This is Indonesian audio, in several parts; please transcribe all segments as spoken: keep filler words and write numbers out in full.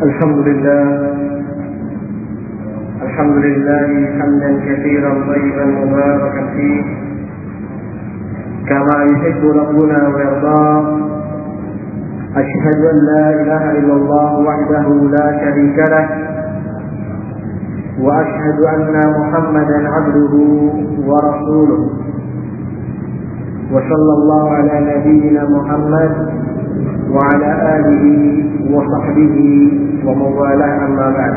الحمد لله الحمد لله حمدا كثيرا طيبا مباركا فيه كما يحب ربنا ويرضاه. أشهد أن لا إله إلا الله وحده لا شريك له، وأشهد أن محمدا عبده ورسوله، وصلى الله على نبينا محمد وعلى آله وصحبه ومن والاه أما بعد.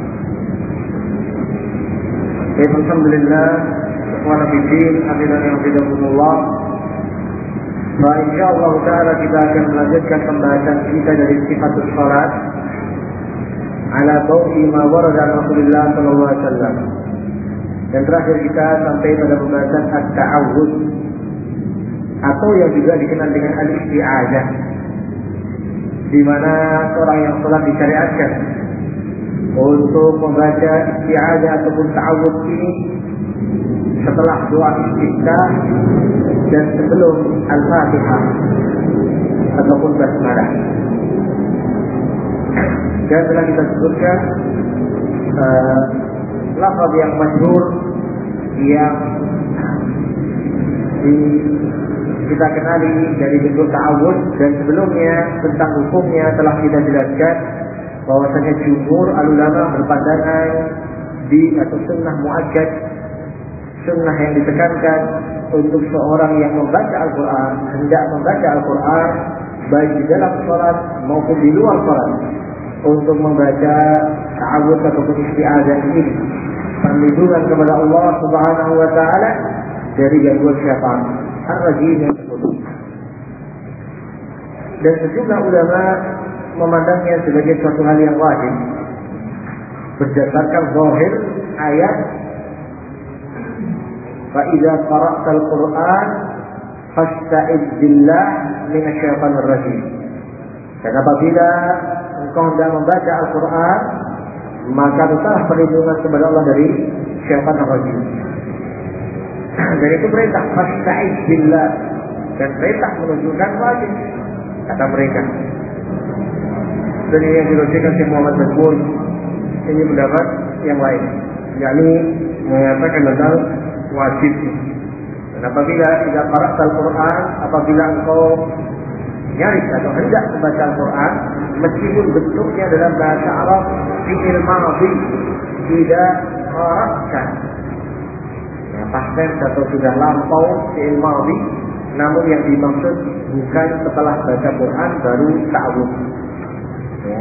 Alhamdulillah, ikhwan fillah, hadirin yang dirahmati. Nah, insyaallah taala kita akan melanjutkan pembahasan kita dari sifatus salat ala dawi ma warada Rasulullah sallallahu alaihi wasallam. Dan terakhir kita sampai pada pembahasan at-ta'awudz atau yang juga dikenal dengan al-isti'adzah, di mana seorang yang salat disyariatkan untuk membaca isti'adzah ataupun ta'awudz ini setelah doa istiftah dan sebelum al-fatihah ataupun basmalah. Dan telah kita sebutkan uh, lafaz yang masyhur yang di, kita kenali dari bentuk ta'awudz, dan sebelumnya tentang hukumnya telah kita jelaskan bahwasanya jumhur ulama berpandangan di atau sunnah muakkad, sunnah yang ditekankan untuk seorang yang membaca Al-Quran, hendak membaca Al-Quran baik di dalam salat maupun di luar salat, untuk membaca ta'awudz ataupun isti'adzah ini, perlindungan kepada Allah Subhanahu wa taala dari gangguan syaitan ar-rajim yang terkutuk. Dan sejumlah ulama memandangnya sebagai suatu hal yang wajib berdasarkan zahir ayat fa idza qara'tal Qur'an fasta'idz billah minasyaitonir rajim. Dan apabila engkau hendak membaca Al-Quran, maka mintalah perlindungan kepada Allah dari syaitan ar-rajim. Dan itu perintah fasta'idz billah, dan perintah menunjukkan wajib kata mereka. Dan ini yang dirujukan Syekh Muhammad Mazmun, ini pendapat yang lain, yakni mengatakan tentang wajib. Dan apabila tidak qara'tal Quran, apabila engkau nyaris atau hendak membaca Al-Quran, meskipun bentuknya dalam bahasa Arab fi'il madhi, tidak qara'ta, ya, past tense atau sudah lampau fi'il madhi, namun yang dimaksud bukan setelah baca Quran baru ta'awudz. Ya.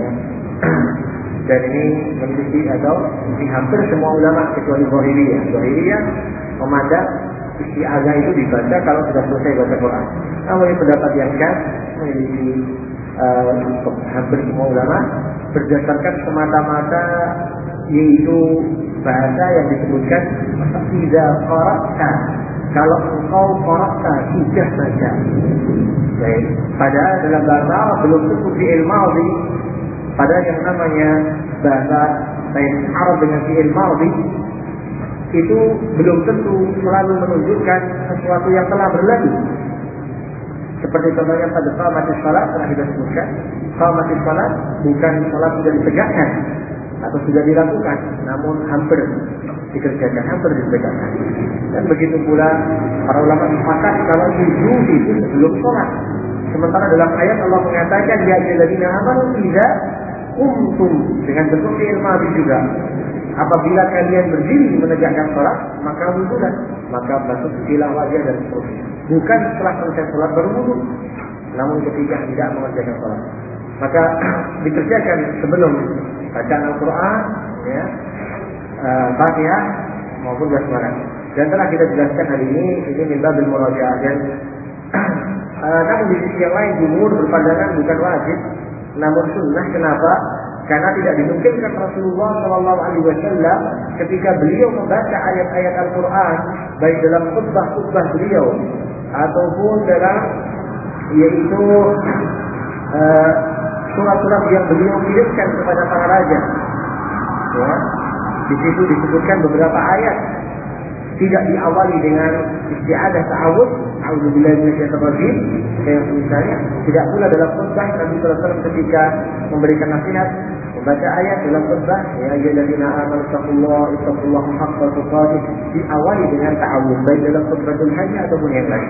Dan ini memiliki atau di hampir semua ulama kecuali Zahiriyah. Zahiriyah memandang isti'adzah itu dibaca kalau sudah selesai baca Quran. Namun ini pendapat yang khas memiliki uh, hampir semua ulama berdasarkan semata-mata yaitu bahasa yang disebutkan idza qara'ta, kalau engkau qara'ta sudah baca. Baik, padahal dalam bahasa Arab belum tentu fi'il madhi. Padahal yang namanya bahasa Arab dengan fi'il madhi itu belum tentu selalu menunjukkan sesuatu yang telah berlalu. Seperti contohnya pada qamatis shalah telah kita sebutkan, qamatis shalah bukan salat sudah ditegakkan atau sudah dilakukan, namun hampir dikerjakan, hampir ditegakkan. Dan begitu pula para ulama sepakat kalau sujud itu sebelum salat. Sementara dalam ayat Allah mengatakan ya ayyuhalladzina amanu idza qumtum, dengan bentuk fi'il madhi juga. Apabila kalian berdiri menegakkan salat, maka wudulah, maka basuh silah wajah dan seterusnya. Bukan setelah selesai salat baru wudu, namun ketika tidak mengerjakan salat, maka dikerjakan sebelum bacaan Al-Quran, ya, uh, Fatihah maupun basmalah. Dan telah kita jelaskan hari ini, ini min babil murajaah. Dan uh, namun di sisi yang lain jumhur berpandangan bukan wajib, namun sunnah. Kenapa? Karena tidak dimungkinkan Rasulullah shallallahu alaihi wasallam ketika beliau membaca ayat-ayat Al-Quran, baik dalam khutbah-khutbah beliau ataupun dalam yaitu uh, surat-surat yang beliau kirimkan kepada para raja. Ya, di situ disebutkan beberapa ayat tidak diawali dengan isti'adzah ta'awudz, a'udzubillahi minasyaitonir rajim, kayak misalnya tidak pula dalam khutbah Nabi sallallahu alaihi wasallam ketika memberikan nasihat membaca ayat dalam khutbah, ya ayyuhallazina amanu taqullaha ittaqullaha haqqa tuqatih, diawali dengan ta'awudz baik dalam khutbatul hajah ataupun yang lain.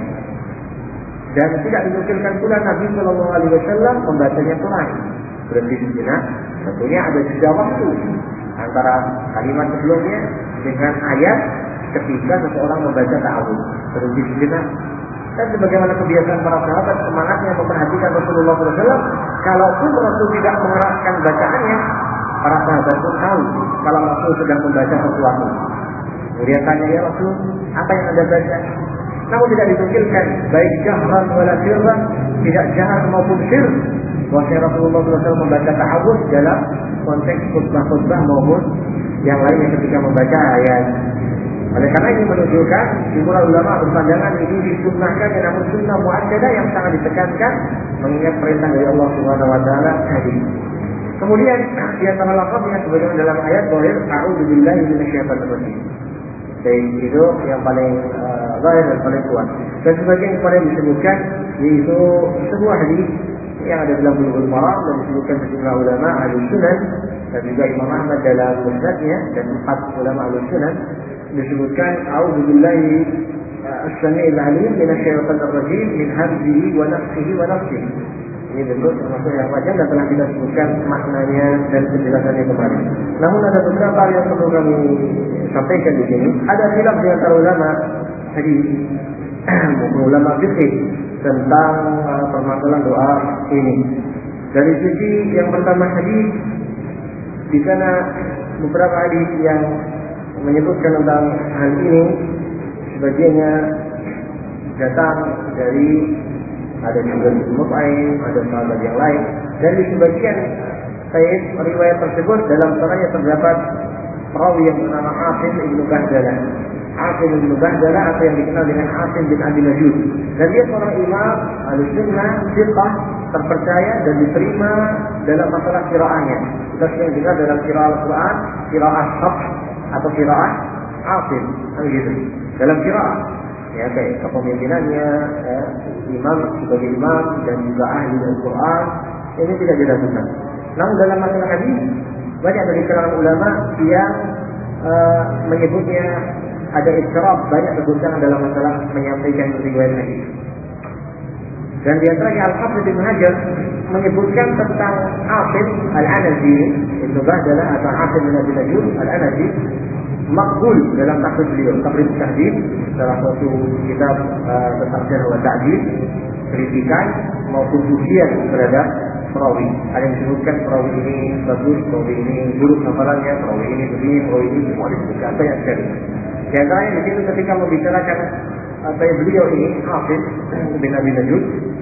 Dan tidak dinukilkan pula Nabi Shallallahu Alaihi Wasallam membacanya Quran. Berarti sejenak, tentunya ada jeda waktu antara kalimat sebelumnya dengan ayat ketika seseorang membaca ta'awudz. Berhenti sejenak. Dan sebagaimana kebiasaan para sahabat, semangatnya memperhatikan Rasulullah shallallahu alaihi wasallam. Kalaupun Rasul tidak mengeraskan bacaannya, para sahabat pun tahu kalau Rasul sedang membaca sesuatu. Kemudian tanya, ya Rasul, apa yang Anda baca? Namun tidak ditukilkan, baik jahran wala sirran, tidak jahar maupun sir, bahwasanya Rasulullah shallallahu alaihi wasallam membaca ta'awudz dalam konteks khutbah-khutbah maupun yang lainnya ketika membaca ayat. Oleh karena ini menunjukkan jumhur ulama berpandangan ini disunnahkan, namun sunnah muakkadah yang sangat ditekankan mengingat perintah dari Allah Subhanahu wa taala tadi. Kemudian di antara lafaznya sebagaimana dalam ayat zahir, a'udzubillahi minasyaitonir rajim. Jadi itu yang paling uh, zahir dan paling kuat. Dan sebagian kepada disebutkan yaitu sebuah hadis yang ada dalam Bulughul Maram dan disebutkan sejumlah ulama ahli sunan dan juga Imam Ahmad dalam musnadnya dan empat ulama ahli sunan disebutkan a'udzubillahi as-sami'il 'alim minasyaitonir rajim min hamzihi wa nafthihi wa nafthihi. Ini bentuk termasuk yang wajar dan telah kita sebutkan maknanya dan penjelasannya kemarin. Namun ada beberapa yang perlu kami sampaikan di sini. Ada khilaf di antara ulama hadis maupun ulama fikih tentang uh, permasalahan doa ini. Dari sisi yang pertama hadis, di sana beberapa hadis yang menyebutkan tentang hal ini, sebagiannya datang dari ada juga Mut'aim, ada sahabat yang lain, dan di sebagian Sayyid riwayat tersebut dalam sanadnya terdapat perawi yang bernama Asim ibnu Bahdalah. Asim ibnu Bahdalah atau yang dikenal dengan Asim bin Abi Najud, dan dia seorang imam al-sunnah thiqah terpercaya dan diterima dalam masalah qiraahnya. Kita sering dengar dalam qiraah Al-Quran, qiraah Hafs atau qiraah Asim, begitu. Dalam qiraah ya kayak kepemimpinannya, ya, imam sebagai imam dan juga ahli Al-Quran ini tidak diragukan. Namun dalam masalah hadis banyak dari kalangan ulama yang uh, menyebutnya ada istirab, banyak keguncangan dalam masalah menyampaikan riwayat hadis. Dan di antaranya Al-Hafidz Ibnu Hajar menyebutkan tentang Asim Al-Anazi Ibnu Bahdalah atau Asim bin Abi Najud Al-Anazi makbul dalam takrib beliau, takrib tahdid, salah satu kitab uh, tentang jarh wa ta'dil, kritikan maupun pujian terhadap perawi. Ada yang disebutkan perawi ini bagus, perawi ini buruk hafalannya, perawi ini begini, perawi ini semua disebutkan banyak sekali. Di antaranya di situ ketika membicarakan apa yang beliau ini Hafidz bin Abi Najud,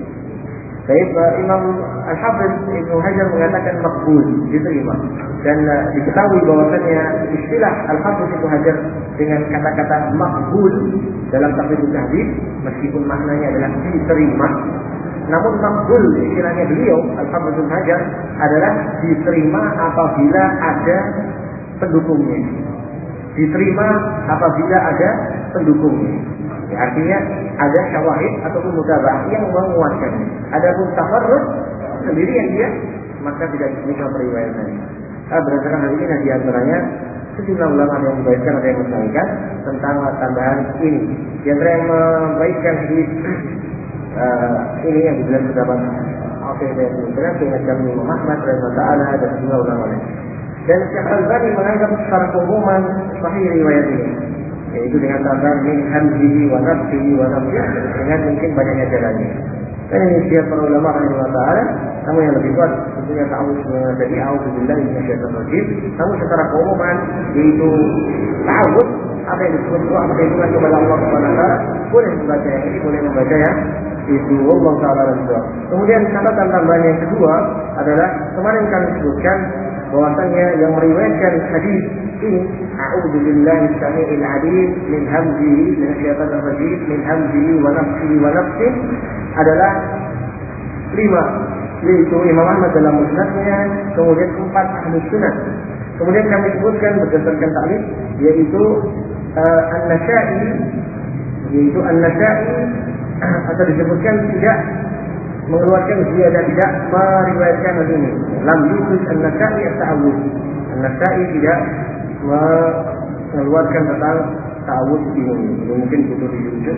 baik Imam Al-Hafidz Ibnu Hajar mengatakan makbul, diterima. Dan uh, diketahui bahwasannya istilah Al-Hafidz Ibnu Hajar dengan kata-kata makbul dalam takrib tahdid meskipun maknanya adalah diterima, namun makbul istilahnya beliau Al-Hafidz Ibnu Hajar adalah diterima apabila ada pendukungnya. Diterima apabila ada pendukungnya. Ya, artinya ada syawahid ataupun mutaba'ah yang menguatkannya. Adapun tafarrud sendirian dia maka tidak diterima periwayatannya. Nah, berdasarkan hal ini di antaranya sejumlah ulama yang membaikkan ada yang menyampaikan tentang tambahan ini. Di antara yang membaikkan hadis uh, ini yang dibilang terdapat Akhir yang menunjukkan seingatkan Imam Ahmad radhiyallahu taala dan sejumlah ulama lain. Dan Syekh Al-Albani menganggap secara keumuman sahih riwayat ini, yaitu dengan tambahan min hamzihi wa nafsihi wa nafsihi, dengan mungkin banyaknya jalannya. Dan ini setiap para ulama rahimahullah taala, namun yang lebih kuat tentunya ta'awudz dari a'udzubillahi minasyaitonir rajim. Namun secara keumuman yaitu ta'awudz apa yang disebut doa perlindungan kepada Allah Subhanahu wa taala, boleh membaca yang ini, boleh membaca yang itu, Allah taala ridha. Kemudian catatan tambahan yang kedua adalah kemarin kami sebutkan bahwasanya yang meriwayatkan hadis ini a'udzubillahi as-sami'il 'alim min hamzihi minasyaitonir rajim min hamzihi wa nafsihi wa nafsihi adalah lima, yaitu Imam Ahmad dalam musnadnya, kemudian empat ahli sunnah. Kemudian kami sebutkan berdasarkan takrif yaitu uh, An-Nasa'i, yaitu An-Nasa'i atau disebutkan tidak mengeluarkan dia dan tidak meriwayatkan hal ini. Lam yukhrij an-Nasa'i at-ta'awudz. An-Nasa'i tidak mengeluarkan tentang ta'awudz ini. Ini mungkin butuh dirujuk.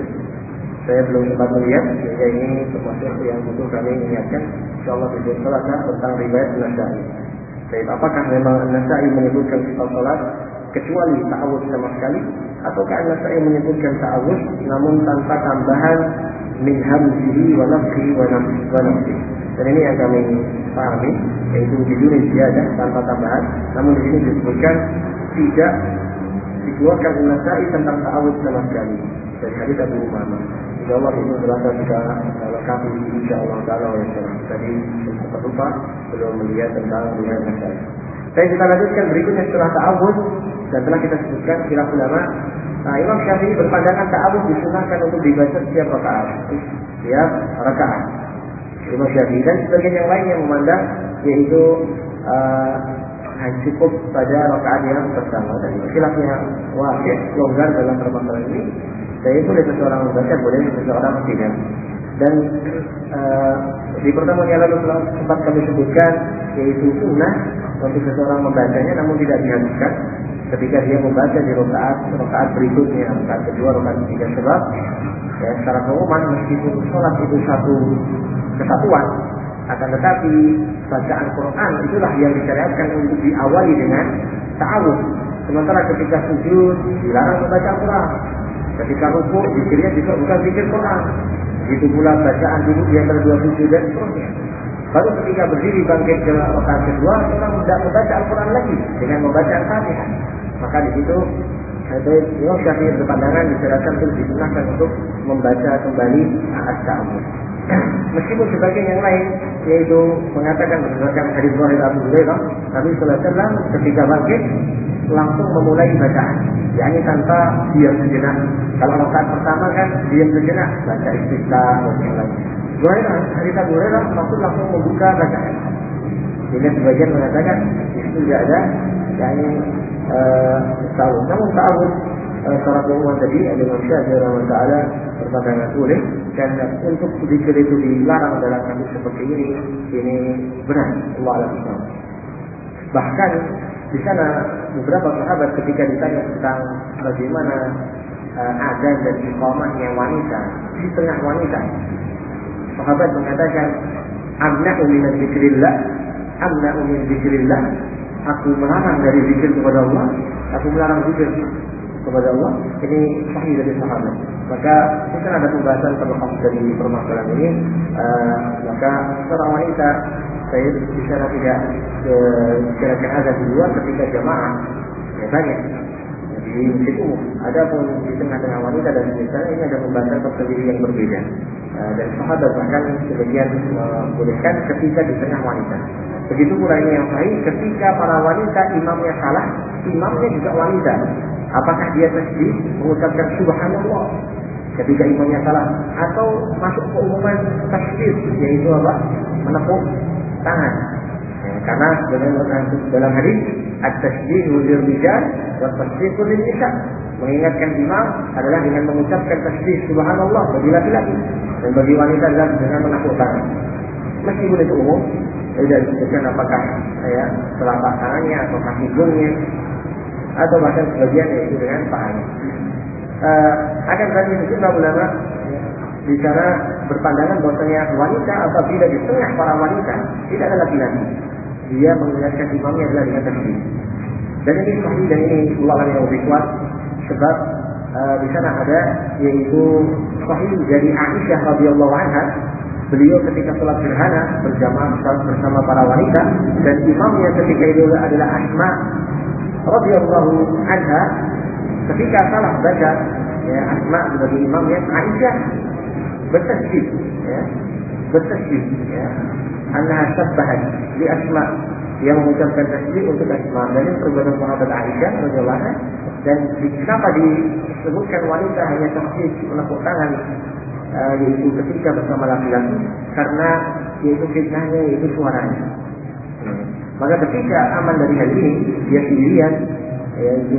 Saya belum sempat melihat, sehingga ini termasuk yang butuh kami ingatkan. Insyaallah besok selasa tentang riwayat An-Nasa'i. Baik, apakah memang An-Nasa'i menyebutkan sifat salat kecuali ta'awudz sama sekali, ataukah An-Nasa'i menyebutkan ta'awudz namun tanpa tambahan min hamzihi wa nafsihi wa nafsihi. Dan ini yang kami pahami, yaitu biduni ziyadah, tanpa tambahan. Namun di sini disebutkan tidak dikeluarkan An-Nasa'i tentang ta'awudz sama sekali dari hadits Abu Umamah. Insyaallah itu terasa jika lengkapi insyaallah taala wa insyaallah. Tadi sempat lupa belum melihat tentang riwayat An-Nasa'i. Saya kita lanjutkan berikutnya setelah ta'awudz, dan telah kita sebutkan khilaf ulama. Nah, Imam Syafi'i berpandangan ta'awudz disunahkan untuk dibaca setiap rakaat, setiap rakaat. Imam Syafi'i dan sebagian yang lain yang memandang yaitu uh, cukup pada rakaat yang pertama. Dan khilafnya wahid, longgar dalam permasalahan ini. Jadi boleh seseorang membaca, boleh seseorang tidak. Dan uh, di pertemuan yang lalu sempat kami sebutkan yaitu sunnah untuk seseorang membacanya, namun tidak dihabiskan ketika dia membaca di rakaat rakaat berikutnya, rakaat kedua, rakaat ketiga, sebab ya, secara keumuman meskipun sholat itu satu kesatuan, akan tetapi bacaan Quran itulah yang disyariatkan untuk diawali dengan ta'awudz. Sementara ketika sujud dilarang membaca Quran. Ketika rukuk zikirnya juga bukan zikir Quran. Begitu pula bacaan duduk di antara dua sujud dan seterusnya. Baru ketika berdiri bangkit ke rakaat kedua, orang tidak membaca Al-Quran lagi dengan membaca Al-Fatihah. Maka di situ Imam Syafi'i berpandangan disyariatkan untuk disunahkan untuk membaca kembali at-ta'awudz. Meskipun sebagian yang lain yaitu mengatakan berdasarkan hadis Zahir Abu Hurairah, Nabi sallallahu alaihi wasallam ketika bangkit langsung memulai bacaan, yakni tanpa diam sejenak. Kalau rakaat pertama kan diam sejenak, baca istiftah dan yang lain. Zahir hadis Abu Hurairah langsung langsung membuka bacaan. Sehingga sebagian mengatakan itu tidak ada, yakni uh, ta'awudz. Namun ta'awudz uh, secara umum tadi ada Imam Syafi'i rahimahullah taala berpandangan boleh, dan untuk zikir itu dilarang dalam kasus seperti ini, ini benar. Allah a'lam. Bahkan di sana beberapa sahabat ketika ditanya tentang bagaimana uh, adzan dan iqamahnya wanita di tengah wanita, sahabat mengatakan, amna'u min dzikrillah, amna'u min dzikrillah, aku melarang dari zikir kepada Allah, aku melarang zikir kepada Allah. Ini sahih dari sahabat. Maka mungkin ada pembahasan terlepas dari permasalahan ini. Uh, maka seorang wanita, saya bicara tidak bicarakan ada di luar ketika jamaah, ya banyak di masjid umum. Adapun di tengah-tengah wanita dan misalnya ini ada pembahasan tersendiri yang berbeda. Uh, dan sahabat bahkan sebagian membolehkan uh, ketika di tengah wanita. Begitu pula ini yang sahih ketika para wanita imamnya salah, imamnya juga wanita. Apakah dia tasbih mengucapkan subhanallah ketika imamnya salah, atau masuk ke umuman tasbih, yaitu apa? Menepuk tangan. Ya, karena dalam dalam hadis at-tasbihu lirrijal wa tasbihu lin-nisa, mengingatkan imam adalah dengan mengucapkan tasbih subhanallah bagi laki-laki, dan bagi wanita adalah dengan menepuk tangan. Meskipun itu umum, tidak disebutkan apakah ya telapak tangannya atau kaki hidungnya, atau bahkan sebagian yaitu dengan pahanya. Uh, akan tetapi sejumlah ulama ya, di sana berpandangan bahwasanya wanita apabila di tengah para wanita tidak ada laki-laki, dia mengingatkan imamnya adalah dengan tasbih. Dan ini sahih, dan ini ulama yang lebih kuat, sebab uh, di sana ada yaitu sahih dari Aisyah radhiyallahu anha. Beliau ketika sholat gerhana berjamaah bersama para wanita, dan imamnya ketika itu adalah Asma radhiyallahu anha. Ketika salah baca, ya, Asma sebagai imamnya, Aisyah bertasbih, ya, bertasbih, ya, annaha sabbahat li Asma, dia mengucapkan tasbih untuk Asma. Dan ini perbuatan sahabat Aisyah radhiyallahu anha. Dan kenapa disebutkan wanita hanya tasbih menepuk tangan, uh, yaitu ketika bersama laki-laki, karena yaitu fitnahnya yaitu suaranya. Hmm. Maka ketika aman dari hal ini, dia sendirian, yaitu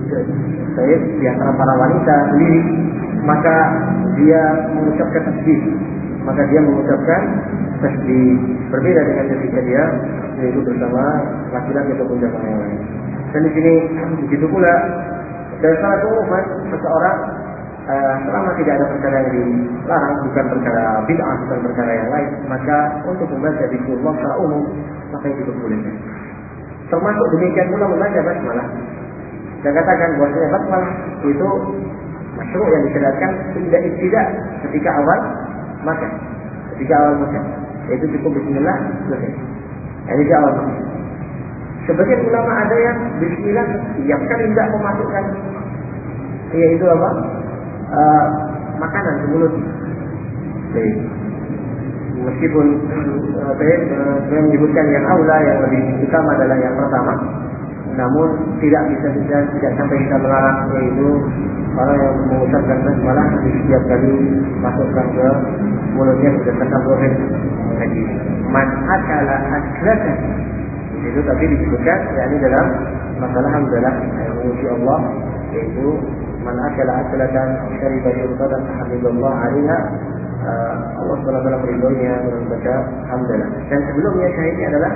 saya di antara para wanita sendiri, maka dia mengucapkan tasbih maka dia mengucapkan tasbih. Berbeda dengan ketika dia yaitu bersama laki-laki ataupun jamaah yang lain. Dan di sini begitu pula dari salah keumuman seseorang uh, selama tidak ada perkara yang dilarang, bukan perkara bid'ah, bukan perkara yang lain, maka untuk membaca zikrullah secara umum maka itu diperbolehkan. Termasuk demikian pula membaca basmalah. Saya katakan bahwasanya basmalah itu masyru' yang disyariatkan tidak ibtidah ketika awal makan. Ketika awal makan, yaitu cukup bismillah selesai. Ini di awal makan. Sebagian ulama ada yang bismillah setiap kali tidak memasukkan yaitu apa? Uh, makanan ke mulut. Jadi, meskipun uh, saya, uh, saya menyebutkan yang aula, yang lebih utama adalah yang pertama. Namun tidak bisa bisa tidak sampai kita melarang yaitu orang yang mengucapkan basmalah di setiap kali masukkan ke mulutnya berdasarkan dohir hadis. Man akala aklatan itu tapi disebutkan yakni dalam masalah hamdalah yang memuji Allah yaitu man akala aklatan syariba syurban hamdalillah alaiha Allah subhanahu wa taala meridhoinya dengan baca hamdalah. Dan sebelumnya syahidnya adalah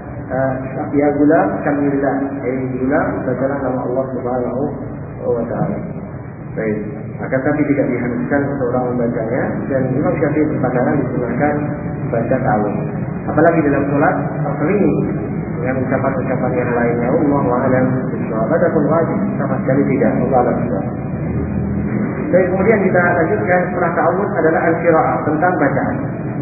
ya gulam kamillah, ayat gulam bacalah nama Allah subhanahu wa ta'ala. Baik, akan tapi tidak diharuskan seorang membacanya. Dan Imam Syafi'i berpandangan disunahkan baca ta'awudz. Apalagi dalam sholat terseling dengan ucapan-ucapan yang lainnya. Allahu a'lam bishawab. Adapun wajib sama sekali tidak. Allah a'lam bishawab. Baik, kemudian kita lanjutkan setelah ta'awudz adalah al-qira'ah, tentang bacaan.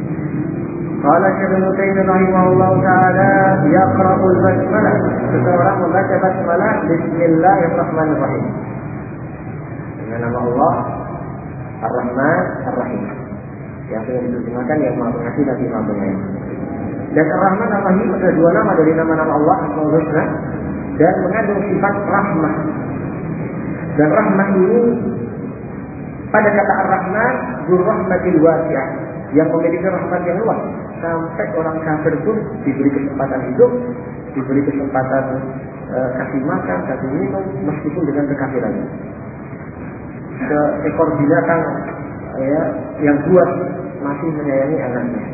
Qala Syekh Ibnu Taimiyah rahimahullahu taala yaqra'ul basmalah. Seseorang membaca basmalah bismillahirrahmanirrahim. Dengan nama Allah Ar-Rahman Ar-Rahim. Yang sudah diterjemahkan yang Maha Pengasih lagi Maha Penyayang. Dan Ar-Rahman Ar-Rahim adalah dua nama dari nama-nama Allah Asmaul Husna dan mengandung sifat rahmah. Dan rahmah ini pada kata Ar-Rahman dzur-rahmatil wasi'ah, yang memiliki rahmat yang luas. Sampai orang kafir pun diberi kesempatan hidup, diberi kesempatan e, kasih makan, kasih minum, meskipun dengan kekafirannya. Seekor binatang ya, yang buas masih menyayangi anaknya.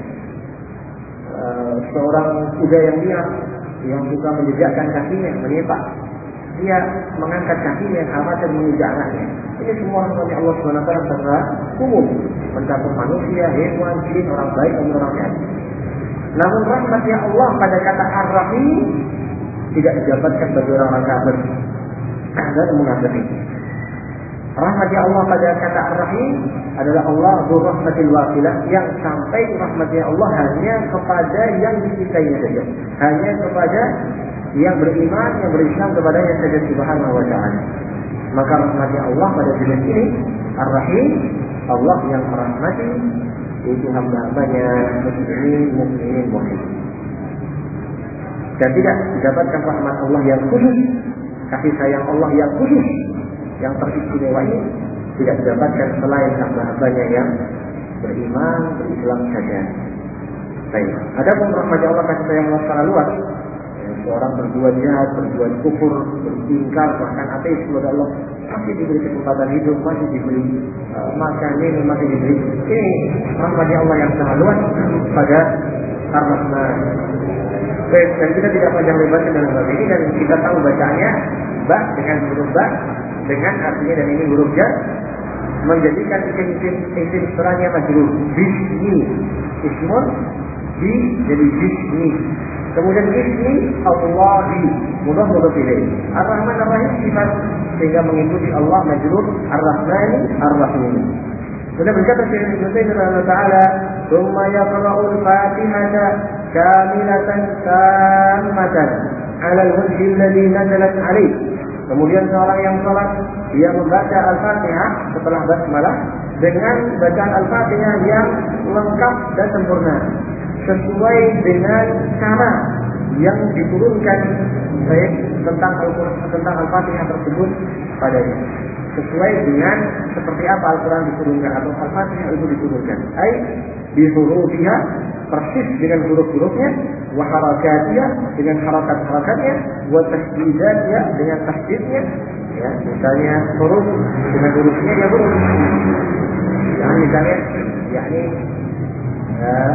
E, seorang kuda yang liar, yang suka menjejakkan kakinya, menyepak, dia mengangkat kakinya khawatir menginjak anaknya. Ini semua namanya Allah subhanahu wa taala secara umum, mencakup manusia, hewan, jin, orang baik dan orang jahat. Namun rahmatnya Allah pada kata Ar-Rahim tidak didapatkan bagi orang-orang kafir dan munafikin. Rahmatnya Allah pada kata Ar-Rahim adalah Allah dzur-rahmatil wasilah, yang sampai rahmatnya Allah hanya kepada yang dicintainya saja, hanya kepada yang beriman, yang berislam kepadanya saja subhanahu wa ta'ala. Maka rahmatnya Allah pada jenis ini Ar-Rahim, Allah yang merahmati itu hamba-hambanya muslimin, mukminin, mu'minin. Dan tidak didapatkan rahmat Allah yang khusus, kasih sayang Allah yang khusus, yang teristimewa ini tidak didapatkan selain hamba-hambanya yang beriman, berislam saja. Baik. Adapun rahmatnya Allah kasih sayang Allah secara luas, seorang berbuat jahat, berbuat kufur, beringkar, bahkan ateis kepada Allah, masih diberi kesempatan hidup, masih diberi uh, makan, minum, masih diberi. Ini rahmatnya Allah yang sangat luas pada Ar-Rahman. Baik, dan kita tidak panjang lebar dalam bab ini, dan kita tahu bacaannya ba dengan huruf ba, dengan artinya dan ini huruf jar, menjadikan isim-isim isim setelahnya majrur. Bismi, ismun, bi jadi bismi. Kemudian ismi Allahi, mudah mudah pilih. Ar-Rahman Ar-Rahim sifat sehingga mengikuti Allah majrur Ar-Rahmani Ar-Rahim. Sudah berkata Syekh Ibnu Taimiyah taala, "Tsumma yaqra'ul Fatihata kamilatan tammatan 'ala al-wajhi alladhi nazalat 'alaihi." Kemudian seorang yang salat dia membaca Al-Fatihah setelah basmalah dengan bacaan Al-Fatihah yang lengkap dan sempurna, sesuai dengan cara yang diturunkan baik tentang Al-Quran, tentang Al-Fatihah tersebut padanya, sesuai dengan seperti apa Al-Quran diturunkan atau Al-Fatihah itu diturunkan. Ai bi hurufiha, persis dengan huruf-hurufnya, wa harakatiha, dengan harakat-harakatnya, wa tasdidatiha, dengan tasdidnya. Ya, misalnya huruf dengan hurufnya ya huruf. Yang misalnya yakni uh,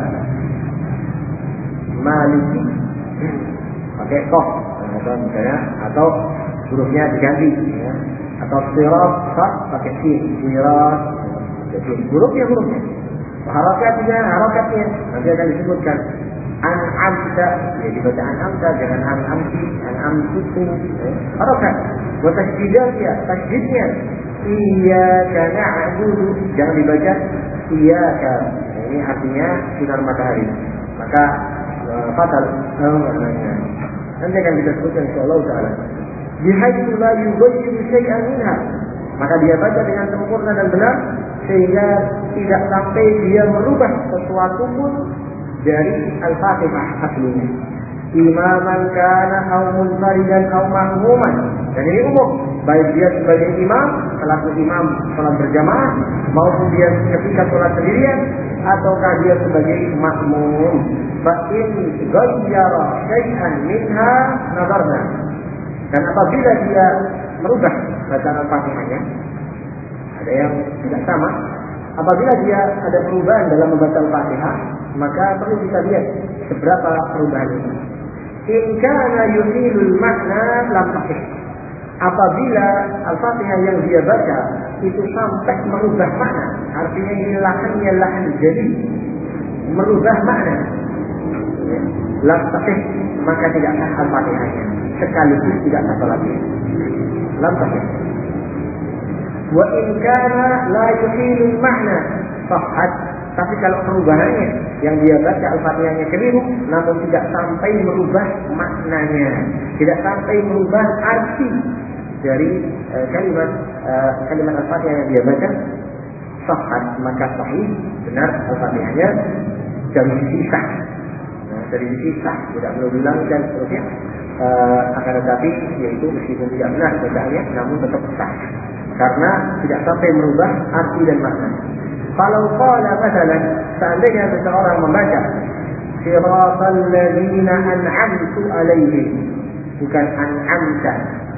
Maliki pakai kof, atau misalnya atau hurufnya diganti, ya. Atau sirat pakai sin, sirat pakai sin, hurufnya hurufnya, harakatnya harakatnya nanti akan disebutkan. An'amta, ya dibaca an'amta, jangan an'amti, an'amtiku, ya. Harakat, wa tasjidnya, tasjidnya, iyyaka na'budu, jangan dibaca iyyaka. Ini artinya sinar matahari, maka uh, fatal. Oh, namanya. Nanti akan kita sebutkan insyaallah taala. Bihaitsu la yughayyiru syai'an minha, maka dia baca dengan sempurna dan benar sehingga tidak sampai dia merubah sesuatu pun dari Al-Fatihah aslinya. Imaman kana aw munfaridan aw ma'muman, dan ini umum, baik dia sebagai imam, selaku imam salat berjamaah, maupun dia ketika salat sendirian, ataukah dia sebagai makmum. Fa in ghayyara syai'an minha nadarna, dan apabila dia merubah bacaan Al-Fatihahnya, ada yang tidak sama. Apabila dia ada perubahan dalam membaca Al-Fatihah, maka perlu kita lihat seberapa perubahan ini. In kana yuhilul makna lam tasih. Apabila Al-Fatihah yang dia baca itu sampai merubah makna, artinya ini lahannya lahan jadi merubah makna, lam tasih, maka tidak sah Al-Fatihahnya, sekaligus tidak sah salatnya. Lam tasih. Wa in kana la yuhilul makna sahhat. Tapi kalau perubahannya yang dia baca Al-Fatihahnya keliru, namun tidak sampai merubah maknanya, tidak sampai merubah arti dari uh, kalimat uh, kalimat Al-Fatihah yang dia baca, sahhat, maka sahih, benar Al-Fatihahnya dari sisi sah. Nah, dari sisi sah, tidak perlu bilang dan seterusnya. Uh, akan tetapi yaitu meskipun tidak benar bacaannya, namun tetap sah karena tidak sampai merubah arti dan makna. Kalau qala masalan, seandainya seseorang membaca siratal ladzina an'amtu alaihim, bukan an'amta.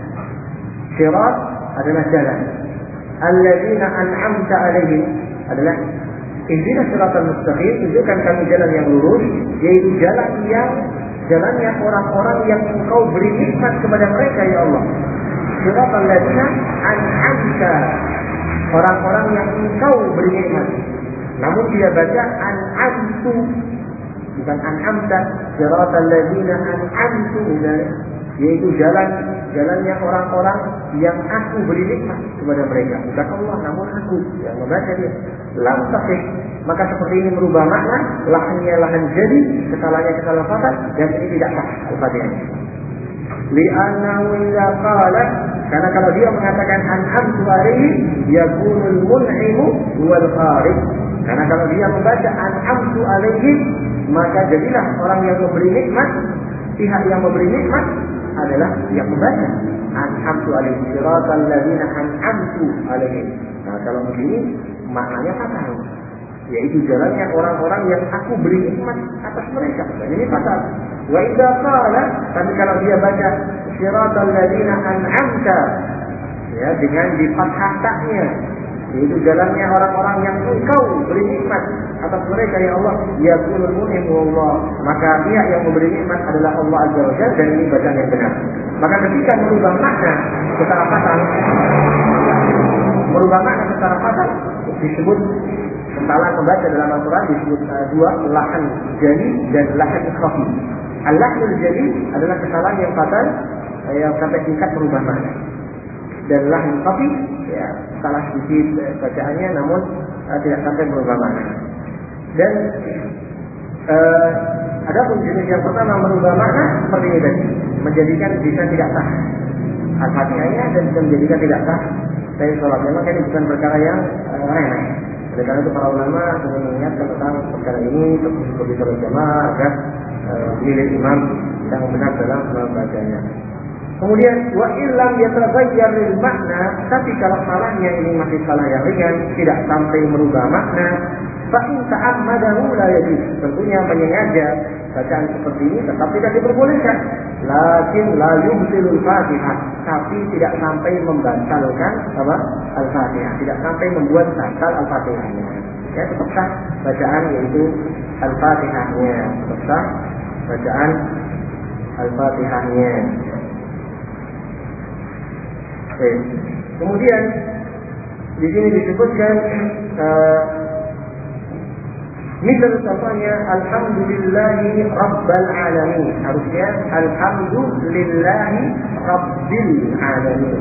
Sirat adalah jalan, alladzina an'amta alaihim adalah ihdinas siratal mustaqim, tunjukkan kami jalan yang lurus, yaitu jalan yang jalannya orang-orang yang Engkau beri nikmat kepada mereka, ya Allah. Siratal ladzina an'amta, orang-orang yang Engkau beri nikmat. Namun dia baca an'amtu, bukan an'amta. Siratal ladzina an'amtu, yaitu jalan jalannya orang-orang yang aku beri nikmat kepada mereka, bukan Allah namun aku yang membaca dia. Lam tasih, maka seperti ini merubah makna, lahannya lahan jadi, kesalahannya kesalahan fatal, dan ini tidak sah Al-Fatihah. Li'annahu idza qala, karena kalau dia mengatakan an'amtu alaihi yakunul mun'imu wal qari, karena kalau dia membaca an'amtu alaihi, maka jadilah orang yang memberi nikmat, pihak yang memberi nikmat adalah yang membaca an'amtu alaihi siratal ladzina an'amtu alaihi. Nah, kalau begini maknanya fatal, yaitu jalannya orang-orang yang aku beri nikmat atas mereka, dan ini fatal. Wa idza qala, tapi kalau dia baca siratal ladzina an'amta, ya, dengan di fathah ta-nya, yaitu jalannya orang-orang yang Engkau beri nikmat atas mereka, ya Allah, yaqulul mun'im wallah, maka pihak yang memberi nikmat adalah Allah Azza wa Jalla, dan ini bacaan yang benar. Maka ketika merubah makna secara fatal, merubah makna secara fatal disebut kesalahan pembaca dalam Al-Quran, disebut uh, dua, lahan jali dan lahan khafi. Al-lahnul jali adalah kesalahan yang fatal, uh, yang sampai tingkat merubah makna. Dan lahan khafi, ya, salah sedikit uh, bacaannya namun uh, tidak sampai merubah makna. Dan uh, ada pun jenis yang pertama merubah makna seperti ini tadi, menjadikan bisa tidak sah Al-Fatihahnya dan bisa menjadikan tidak sah dari sholatnya. Maka ini bukan perkara yang uh, remeh. Oleh karena itu para ulama sudah mengingatkan tentang perkara ini seperti berjamaah agar milik uh, imam yang benar dalam membacanya. Kemudian wa illam yataghayyar lil makna, tapi kalau salahnya ini masih salah yang ringan, tidak sampai merubah makna, fa in ta'ammadahu la yajuz, tentunya menyengaja bacaan seperti ini tetap tidak diperbolehkan. Lakin la yubtilul Fatihah, tapi tidak sampai membatalkan apa? Al-Fatihah, tidak sampai membuat batal Al-Fatihahnya. Ya, tetap sah bacaan yaitu Al-Fatihahnya, serta bacaan Al-Fatihahnya. Oke. Kemudian di sini disebutkan uh, misal contohnya alhamdulillahi rabbil alamin, harusnya alhamdulillahi rabbil alamin.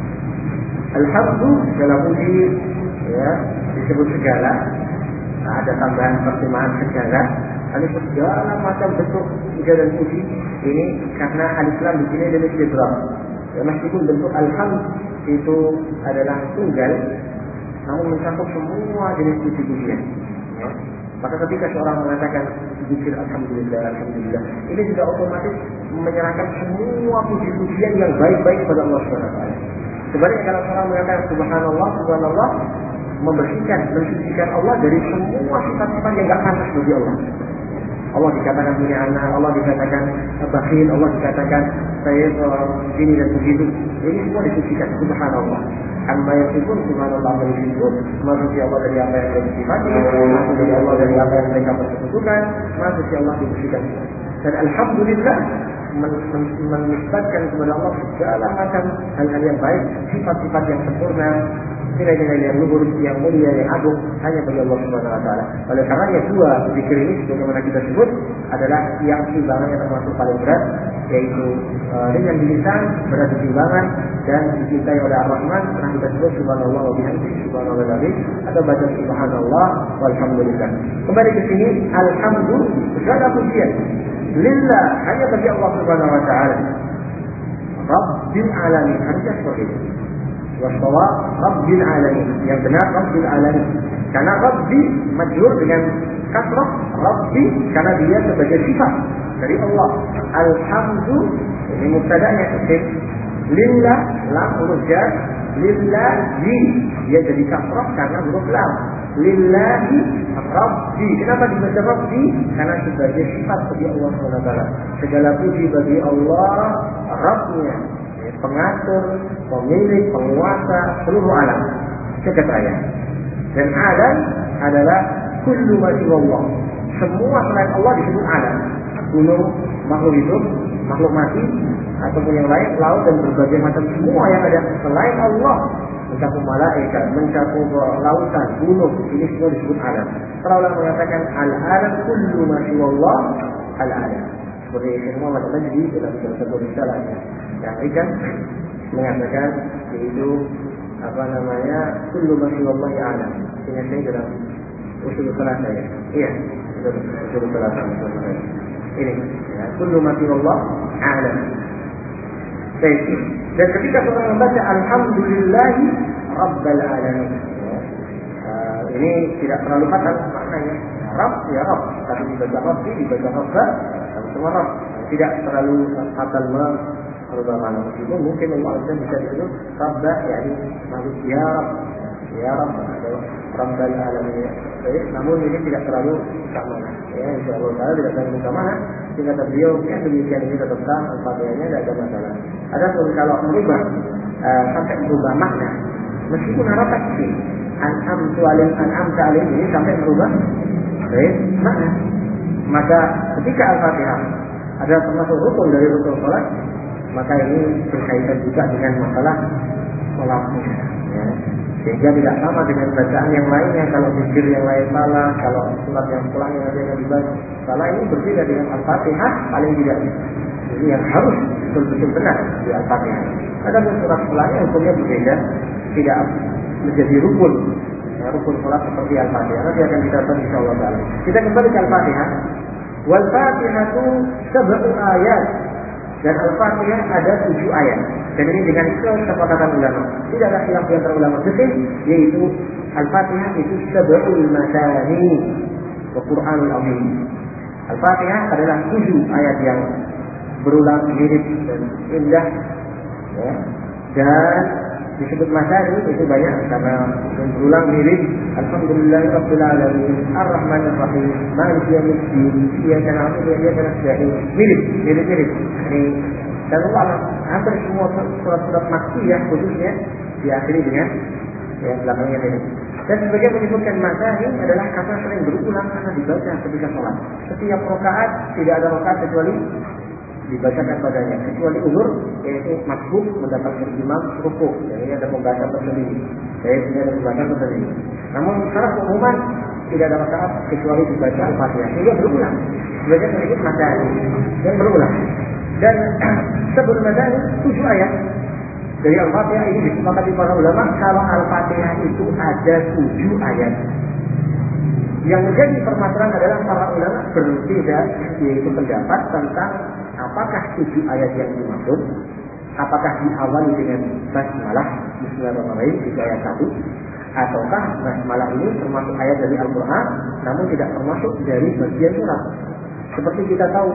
Alhamdu dalam puji ya disebut segala, nah, ada tambahan persamaan segala, alif segala macam bentuk puja dan puji ini karena alif lam di sini adalah istidrak. Ya, meskipun bentuk alhamd itu adalah tunggal, namun mencakup semua jenis puji-pujian. Ya. Maka ketika seorang mengatakan zikir alhamdulillah, alhamdulillah, ini sudah otomatis menyerahkan semua puji-pujian yang baik-baik kepada Allah subhanahu wa taala. Sebaliknya kalau seorang mengatakan subhanallah, subhanallah, membersihkan, mensucikan Allah dari semua sifat-sifat yang tidak pantas bagi Allah. Allah dikatakan punya anak, Allah dikatakan bakhil, Allah dikatakan saya begini dan begitu. Ini semua disucikan, subhanallah. Amma yasifun, subhanallah dari situ, maksudnya Allah dari apa yang mereka sifati, maksudnya Allah dari apa yang mereka persekutukan, maksudnya Allah dibersihkan. Dan alhamdulillah menisbatkan kepada Allah segala macam hal-hal yang baik, sifat-sifat yang sempurna, nilai-nilai yang luhur, yang mulia, yang agung hanya bagi Allah Subhanahu wa taala. Oleh karena ya dua zikir ini sebagaimana kita sebut adalah yang timbangannya termasuk paling berat, yaitu uh, dengan lisan berat di timbangan dan dicintai oleh Ar-Rahman. Pernah kita sebut subhanallah wa bihamdihi subhanallah alazim, atau baca subhanallah walhamdulillah. Kembali ke sini, alhamdulillah segala pujian lillah hanya bagi Allah Subhanahu wa taala. Rabbil alamin, harusnya seperti itu. Wassawa Rabbil alamin, yang benar Rabbil alamin. Karena Rabbi majrur dengan kasrah, Rabbi karena dia sebagai sifat dari Allah. Alhamdu ini mubtada'nya isim. Lillah lam huruf jar, lillahi dia jadi kasrah karena huruf lam. Lillahi Rabbi. Kenapa dibaca Rabbi? Karena sebagai sifat bagi Allah subhanahu wa taala. Segala puji bagi Allah Rabbnya, pengatur, pemilik, penguasa seluruh alam, jagat raya. Dan alam adalah kullu ma siwallah. Semua selain Allah disebut alam. Gunung, makhluk hidup, makhluk mati, ataupun yang lain, laut dan berbagai macam semua yang ada selain Allah, mencakup malaikat, mencakup lautan, gunung, ini semua disebut alam. Para ulama mengatakan al-alam kullu ma siwallah al-alam. Seperti Syekh Muhammad Al-Najdi dalam satu risalahnya yang ikan mengatakan yaitu apa namanya kullu ma siwallah alam. Ini saya dalam usul salat saya. Iya, usul salat saya. Ini ya, kullu ma siwallah alam. Baik. Dan ketika seorang membaca alhamdulillahi rabbil alamin, ya, uh, ini tidak terlalu fatal maknanya. Rabb ya Rabb, tapi dibaca Rabbi, dibaca Rabba, semua Rabb. Tidak terlalu fatal merubah makna. Meskipun mungkin Allah Azza bisa disebut Rabba, yakni makhluk ya Rabb, ya Rabb atau Rabbil alamin. Baik, namun ini tidak terlalu sama. Ya, insyaallah taala tidak terlalu sama. Jika beliau yang demikian ini tetap sah, al-fatihahnya tidak ada masalah. Ada pun kalau merubah uh, sampai merubah makna, meskipun harapan sih an'am tu'alim an'am ta'alim ini sampai merubah baik makna, maka ketika al-fatihah adalah termasuk rukun dari rukun salat, maka ini berkaitan juga dengan masalah salatnya. Ya. Sehingga tidak sama dengan bacaan yang lainnya. Kalau zikir yang lain salah, kalau surat yang setelahnya nanti akan dibaca salah, ini berbeda dengan Al-Fatihah paling tidak. Ini yang harus betul-betul benar di Al-Fatihah. Ada surat setelahnya hukumnya berbeda, tidak menjadi rukun. Ya, rukun salat seperti Al-Fatihah. Nanti akan kita bahas insyaallah taala. Kita kembali ke Al-Fatihah. Wal Fatihatu sab'u ayat. Dan Al-Fatihah ada tujuh ayat. Dan ini dengan kesepakatan ulama. Tidak ada khilaf di antara ulama fikih, yaitu Al-Fatihah itu sab'ul masani wa Qur'anul azim. Al-Fatihah adalah tujuh ayat yang berulang mirip dan indah, ya. Dan disebut masani itu banyak karena berulang mirip. Alhamdulillahirabbil alamin, arrahmanir rahim, maliki yaumiddin, iyyaka na'budu wa iyyaka nasta'in. Mirip, mirip-mirip. Ini dan Allah hampir semua surat-surat makkiyah khususnya diakhiri dengan ya belakangnya ini Dan sebagian menyebutkan mazahir adalah kata sering berulang karena dibaca ketika sholat. Setiap rakaat tidak ada rakaat kecuali dibacakan padanya, kecuali uzur yaitu makbul mendapatkan imam rukuk. Dan ini ada pembahasan tersendiri. Saya ini ada pembahasan tersendiri. Namun secara umuman tidak ada rakaat kecuali dibaca Al-Fatihah. Sehingga berulang. Sebagian menyebut mazahir yang berulang. Dan sebelum mazahir tujuh ayat dari Al-Fatihah ini disepakati para ulama kalau Al-Fatihah itu ada tujuh ayat. Yang menjadi permasalahan adalah para ulama berbeda, yaitu pendapat tentang apakah tujuh ayat yang dimaksud, apakah diawali dengan basmalah Bismillahirrahmanirrahim di ayat satu, ataukah basmalah ini termasuk ayat dari Al-Quran, namun tidak termasuk dari bagian surat. Seperti kita tahu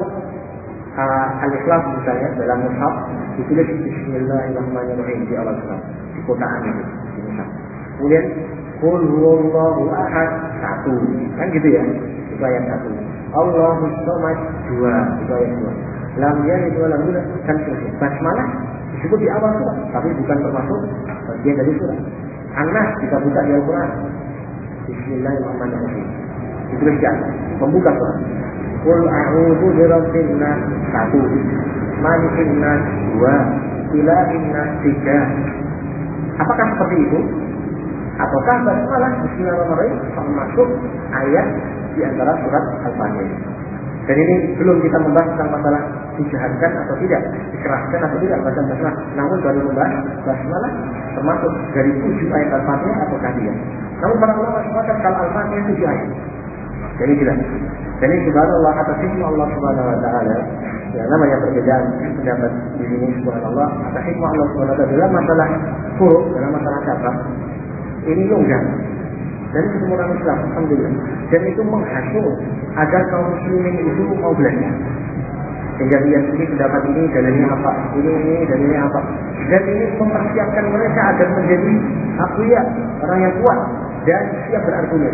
uh, Al-Ikhlas misalnya dalam mushaf ditulis Bismillahirrahmanirrahim di awal surat, di kotaan itu, di mushaf. Kemudian Qul huwallahu ahad satu, kan gitu ya, itu ayat satu. Allahus samad dua, itu ayat dua. Lam yalid wa lam yulad, kan seterusnya. Basmalah disebut di awal surat, tapi bukan termasuk bagian dari surat. An-Nas kita buka di Al-Quran. Bismillahirrahmanirrahim. Ditulis di atas, membuka surat. Qul a'udzu birabbin nas satu, malikin nas dua, ilahin nas tiga. Apakah seperti itu? Ataukah basmalah Bismillahirrahmanirrahim termasuk ayat di antara surat Al-Fatihah? Dan ini belum kita membahas tentang masalah dijahatkan atau tidak, dikeraskan atau tidak baca basmalah. Namun baru membahas basmalah termasuk dari tujuh ayat Al-Fatihah ataukah tidak. Namun para ulama sepakat kalau Al-Fatihah tujuh ayat. Jadi jelas. Jadi subhanallah atas hikmah Allah Subhanahu Wa Taala. Ya, namanya perbedaan pendapat di sini subhanallah atas hikmah Allah Subhanahu Wa Taala dalam masalah huruf, dalam masalah kata. Ini longgar dan itu semua orang Islam, alhamdulillah. Dan itu menghasut agar kaum muslimin itu mau belajar. Sehingga lihat ini pendapat ini dalilnya apa, ini ini dalilnya apa. Dan ini mempersiapkan mereka agar menjadi aqwiya, orang yang kuat dan siap berargumen.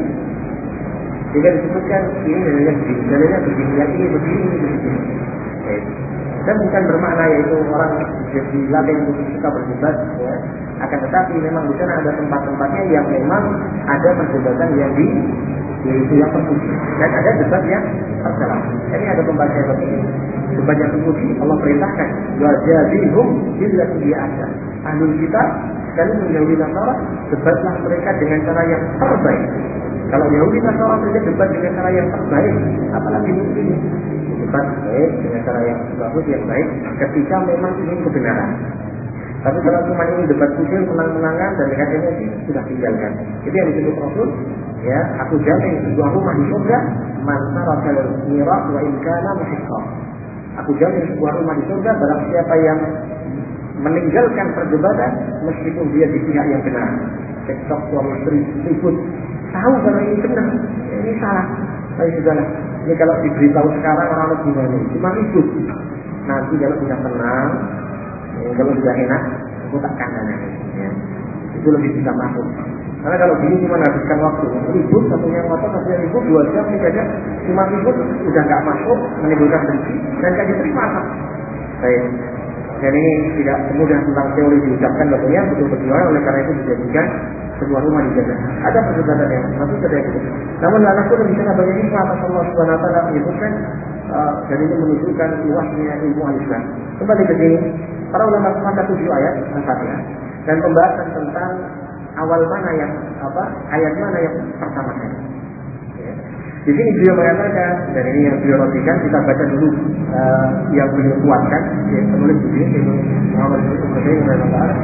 Sehingga disebutkan ini dalilnya begini, dalilnya begini, yang ini begini, ini begini. Okay. Dan bukan bermakna yaitu orang jadi latih untuk suka berdebat, ya. Akan tetapi memang di sana ada tempat-tempatnya yang memang ada perdebatan yang di yaitu yang terpuji dan ada debat yang tercela. Ini ada pembahasan seperti ini. Debat yang terpuji Allah perintahkan wajadilhum billati hiya ahsan. Ahlul kitab sekali Yahudi Nasara debatlah mereka dengan cara yang terbaik. Kalau Yahudi Nasara saja debat dengan cara yang terbaik, apalagi muslim debat baik dengan cara yang bagus yang baik ketika memang ingin kebenaran. Tapi kalau cuma ini debat kucing, menang-menangan dan dengan emosi sudah tinggalkan. Itu yang disebut Rasul. Ya, aku jamin sebuah rumah di surga, man tarakal mirah wa in kana muhiqqan. Aku jamin sebuah rumah di surga barang siapa yang meninggalkan perdebatan meskipun dia di pihak yang benar. Cekcok suami istri ribut, tahu kalau ini benar, ini salah. Tapi sudahlah. Ini kalau diberitahu sekarang orang gimana? Cuma ribut. Nanti kalau sudah tenang, ya, kalau sudah enak, aku tak kanan ya. Itu lebih bisa masuk. Karena kalau gini cuma habiskan waktu, ribut satunya motor, satunya ribut dua jam, tiga jam, cuma ribut sudah nggak masuk, menimbulkan benci dan nggak diterima. Baik. Dan ini tidak semudah tentang teori diucapkan, tentunya betul-betul oleh karena itu dijadikan sebuah rumah di jannah. Ada perdebatan yang satu saja itu. Namun anak pun bisa banyak hikmah atas Allah Subhanahu Wa Taala menyebutkan uh, dan ini menunjukkan luasnya ilmu al-Islam. Kembali ke sini, para ulama sepakat tujuh ayat Al-Fatihah dan pembahasan tentang awal mana yang apa ayat mana yang pertama kali. Ya. Di sini beliau mengatakan dan ini yang beliau rotikan kita baca dulu uh, yang beliau kuatkan yang penulis di sini ini Muhammad bin Ibrahim radhiyallahu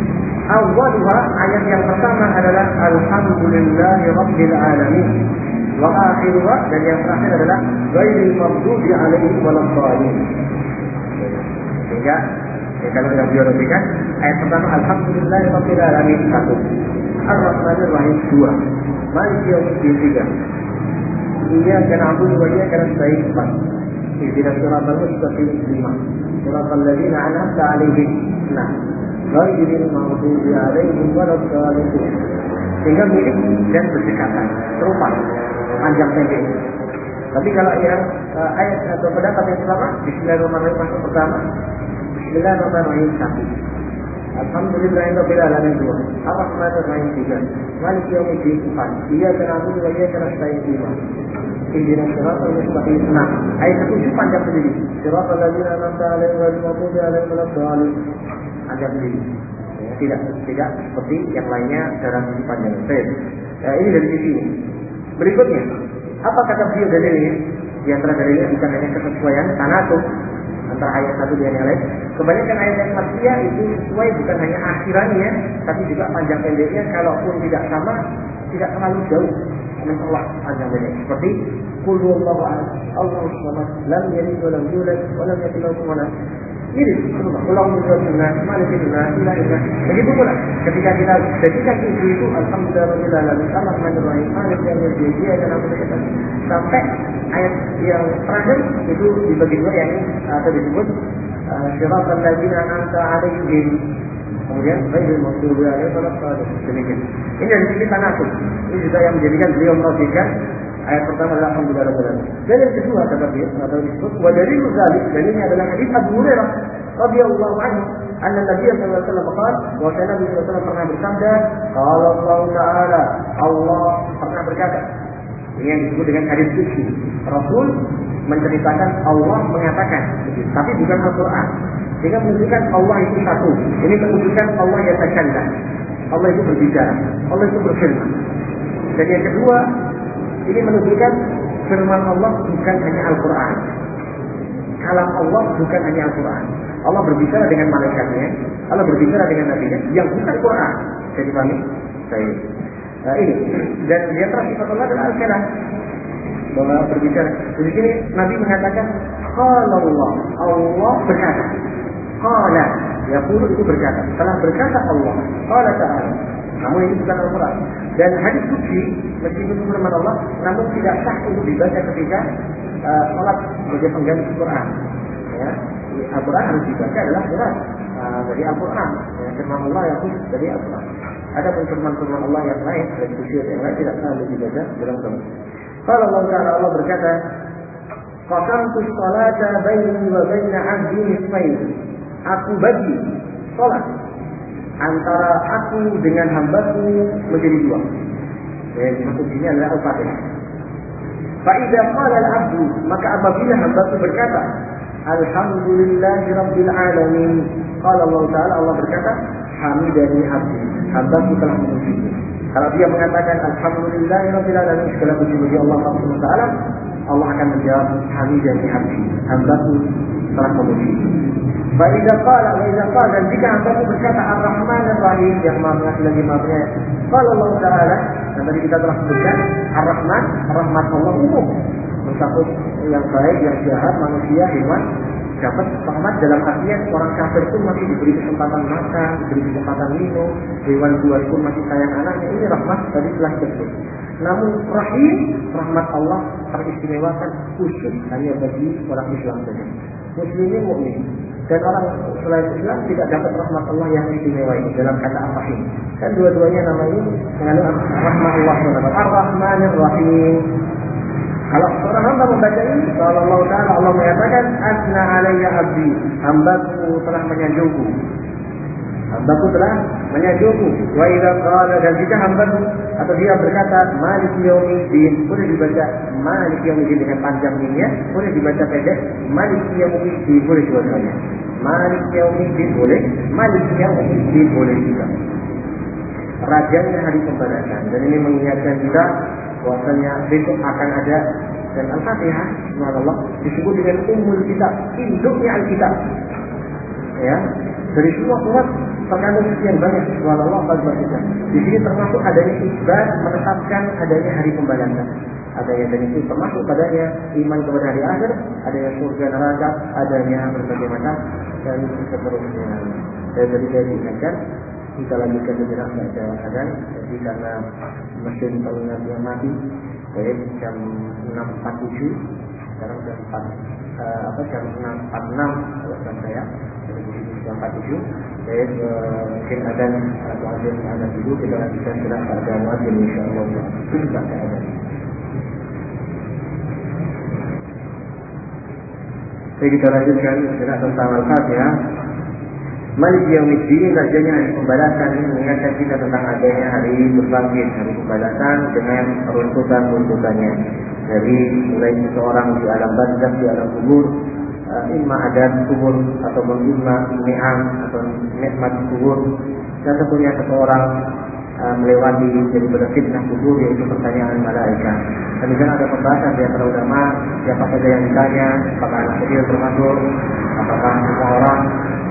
awalnya ayat yang pertama adalah Alhamdulillahi Rabbil Alamin wa akhiruha dan yang terakhir adalah ghairil maghdubi alaihim waladdallin. Sehingga ya, kalau yang beliau rotikan ayat pertama Alhamdulillahi Rabbil Alamin satu, Ar-Rahmanir Rahim dua, Maliki Yaumiddin tiga, Iyyaka na'budu wa iyyaka nasta'in empat, Ihdinas siratal mustaqim lima, Siratal ladzina an'amta 'alaihim enam, Ghairil maghdubi 'alaihim waladdallin. Sehingga mirip dan berdekatan, serupa, panjang pendek. Tapi kalau yang uh, ayat atau pendapat yang pertama, Bismillahirrahmanirrahim masuk pertama, Bismillahirrahmanirrahim satu. Alhamdulillahirabbil alamin dua, Ar-Rahmanir Rahim tiga, Maliki yaumiddin empat, Iyyaka na'budu wa iyyaka nasta'in lima, Ihdinas siratal mustaqim enam. Ayat tujuh panjang sendiri. Siratal ladzina an'amta 'alaihim ghairil maghdubi 'alaihim waladdallin. Panjang sendiri. Ya, tidak tidak seperti yang lainnya dalam sisi panjang. Baik. Ya, ini dari sisi ini. Berikutnya, apa kata beliau dalilnya? Di antara dalilnya bukan hanya kesesuaian tanatub antara ayat satu dengan yang lain. Kebanyakan ayat-ayat Makkiyah itu sesuai bukan hanya akhirannya, tapi juga panjang pendeknya. Kalaupun tidak sama, tidak terlalu jauh. Allah panjang pendek. Seperti Qul huwallahu ahad, Allahus samad, lam yalid wa lam yulad wa lam yakul lahu kufuwan ahad. Ini Allahumma shalli ala Muhammad ila ila. Begitu pula ketika kita jadikan itu alhamdulillahirabbil alamin arrahmanir rahim maliki yaumiddin iyyaka na'budu wa iyyaka nasta'in sampai ayat yang terakhir itu dibagi dua, yang atau disebut siratal ladzina an'amta 'alaihim, kemudian ghairil maghdubi 'alaihim waladdallin. Demikian. Ini dari sisi tanasub. Ini juga yang menjadikan beliau merafikan ayat pertama adalah alhamdulillahirabbil alamin. Dan yang kedua kata beliau atau disebut wa dalil dzalik, dalilnya adalah hadis Abu Hurairah radhiyallahu anhu anna Nabi sallallahu alaihi wasallam qala, wa kana Nabi sallallahu alaihi wasallam pernah bersabda, qala Allah Ta'ala, Allah pernah berkata. Ini yang disebut dengan hadis qudsi. Rasul menceritakan Allah mengatakan, tapi bukan Al-Qur'an. Sehingga menunjukkan Allah itu satu. Ini menunjukkan Allah yang takallam. Allah itu berbicara, Allah itu berfirman. Dan yang kedua, ini menunjukkan firman Allah bukan hanya Al-Quran. Kalam Allah bukan hanya Al-Quran. Allah berbicara dengan malaikatnya, Allah berbicara dengan nabinya yang bukan Quran. Jadi kami saya nah, ini dan di antara sifat Allah adalah Al-Kalam, bahwa berbicara. Di sini Nabi mengatakan qala Allah, Allah berkata. Qala, yaqulu itu berkata. Telah berkata Allah. Qala ta'ala. Namun ini bukan Al-Quran. Dan hadis qudsi meskipun firman Allah, namun tidak sah untuk dibaca ketika uh, salat sebagai pengganti Quran. Ya, Al-Quran harus dibaca adalah jelas uh, dari Al-Quran. Ya, firman Allah yang khusus dari Al-Quran. Ada pun firman-firman Allah yang lain, dari qudsi yang lain tidak sah untuk dibaca dalam Quran. Kalau Allah Taala Allah berkata, qasamtu sholata baini wa baina 'abdi nisfain. Aku bagi salat antara aku dengan hambaku menjadi dua. Dan maksudnya adalah Al-Fatihah. Fa idza qala al-'abdu, maka apabila hambaku berkata, alhamdulillahirabbil alamin, qala Allah Taala, Allah berkata, hamidani 'abdi, hambaku telah memujiku. Kalau dia mengatakan alhamdulillahirabbil alamin, segala puji bagi Allah Subhanahu wa taala, Allah akan menjawab hamidani 'abdi, hambaku telah memujiku. Fa idza qala wa idza qala, dan jika hambaku berkata Ar-Rahmanir Rahim, yang Maha Pengasih lagi Maha Penyayang, qala Allah Taala, dan tadi kita telah sebutkan Ar-Rahman, rahmat Allah umum, mencakup yang baik, yang jahat, manusia, hewan, dapat rahmat dalam artian orang kafir pun masih diberi kesempatan makan, diberi kesempatan minum, hewan buas pun masih sayang anaknya. Ini rahmat tadi telah disebut. Namun Rahim, rahmat Allah teristimewakan khusus hanya bagi orang Islam saja. Muslimin mukmin. Dan orang selain Islam tidak dapat rahmat Allah yang istimewa ini dalam kata Ar-Rahim. Dan dua-duanya nama ini mengandung rahmat Allah Ar-Rahmanir Rahim. Kalau seorang hamba membaca ini, kalau Allah Ta'ala Allah mengatakan asna alayya abdi, hambaku telah menyanjungku, hambaku telah menyanjungku. Wa idza qala, dan jika hambaku atau dia berkata malik yaumiddin, boleh dibaca malik yaumiddin dengan panjang mimnya, boleh dibaca pendek malik yaumiddin, boleh dua-duanya. Malik yaumiddin boleh, malik yaumiddin boleh juga. Rajanya hari pembalasan. Dan ini mengingatkan kita bahwasanya besok akan ada, dan Al-Fatihah subhanallah disebut dengan Ummul Kitab, induknya Al-Kitab. Ya, dari semua surat terkandung sekian banyak subhanallah al-Fatihah. Di sini termasuk adanya isbat, menetapkan adanya hari pembalasan. Adanya, dan itu termasuk padanya iman kepada hari akhir, adanya surga neraka, adanya berbagai macam dan seterusnya. Dan tadi saya diingatkan kita lanjutkan sejenak baca azan. Jadi karena mesin pengingatnya mati, baik jam enam empat puluh tujuh, sekarang jam empat uh, apa jam enam empat puluh enam kalau jam saya, jadi di sini jam empat puluh tujuh. Baik, uh, mungkin azan atau azan ada dulu, kita lanjutkan sejenak pada azan insyaallah. Baca azan. Jadi kita lanjutkan sejenak tentang Al-Fatihah. Malik Yaumiddin, rajanya hari pembalasan, ini mengingatkan kita tentang adanya hari berbangkit, hari pembalasan dengan runtutan-runtutannya. Dari mulai seseorang di alam barzakh, di alam kubur, uh, imma adab kubur atau imma ni'am atau nikmat kubur, dan tentunya seseorang uh, melewati daripada fitnah kubur, yaitu pertanyaan malaikat. Dan di sana ada pembahasan di antara ulama, siapa saja yang ditanya, apakah anak kecil termasuk, apakah semua orang,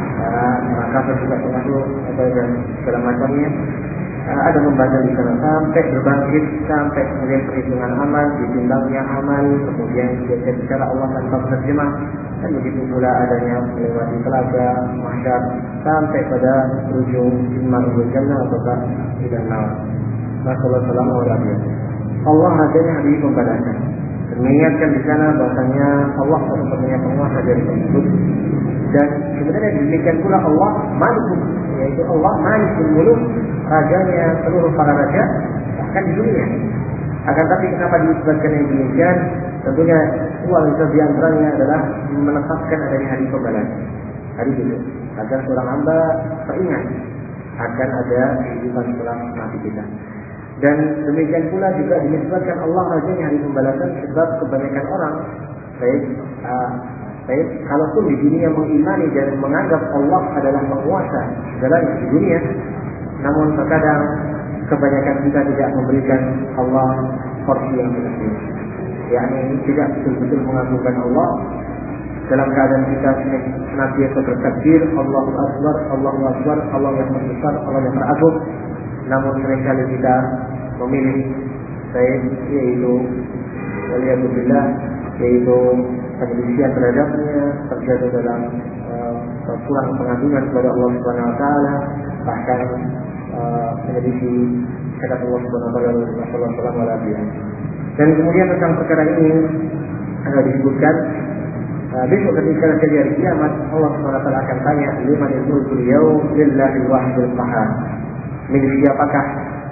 kafir juga termasuk, atau dan segala macamnya. Ada pembahasan di sana sampai berbangkit, sampai kemudian perhitungan amal, ditimbangnya amal, kemudian dia bicara Allah tanpa penerjemah, dan begitu pula adanya melewati telaga, mahsyar, sampai pada ujung imam jannah ataukah tidak nar. Wassalamualaikum warahmatullahi wabarakatuh. Allah adanya hari pembalasan. Mengingatkan di sana bahasanya Allah satu-satunya penguasa dari tersebut. Dan sebenarnya demikian pula Allah Malikul, yaitu Allah Malikul Muluk, rajanya seluruh para raja bahkan di dunia. Akan tapi kenapa disebutkan yang demikian? Tentunya dua di antaranya adalah menetapkan adanya hari pembalasan, hari itu, agar seorang hamba teringat akan ada kehidupan setelah mati kita. Dan demikian pula juga disebutkan Allah rajanya hari pembalasan sebab kebanyakan orang baik uh, baik kalaupun di dunia mengimani dan menganggap Allah adalah penguasa segalanya di dunia, namun terkadang kebanyakan kita tidak memberikan Allah porsi yang benar, yakni tidak betul-betul mengagungkan Allah. Dalam keadaan kita senantiasa bertakbir, Allahu Akbar, Allahu Akbar, Allah yang besar, Allah yang teragung. Namun seringkali kita memilih baik yaitu waliyadzubillah, yaitu penyelisihan terhadapnya, terjatuh dalam uh, kurang pengagungan kepada Allah Subhanahu Wa Taala, bahkan uh, menyelisih kata Allah Subhanahu Wa Taala Sallallahu Alaihi Wasallam. Dan kemudian tentang perkara ini ada disebutkan uh, besok ketika terjadi hari kiamat, Allah Subhanahu Wa Taala akan tanya, limanil mulkul yaum lillahi wahidil qahhar. Milik siapakah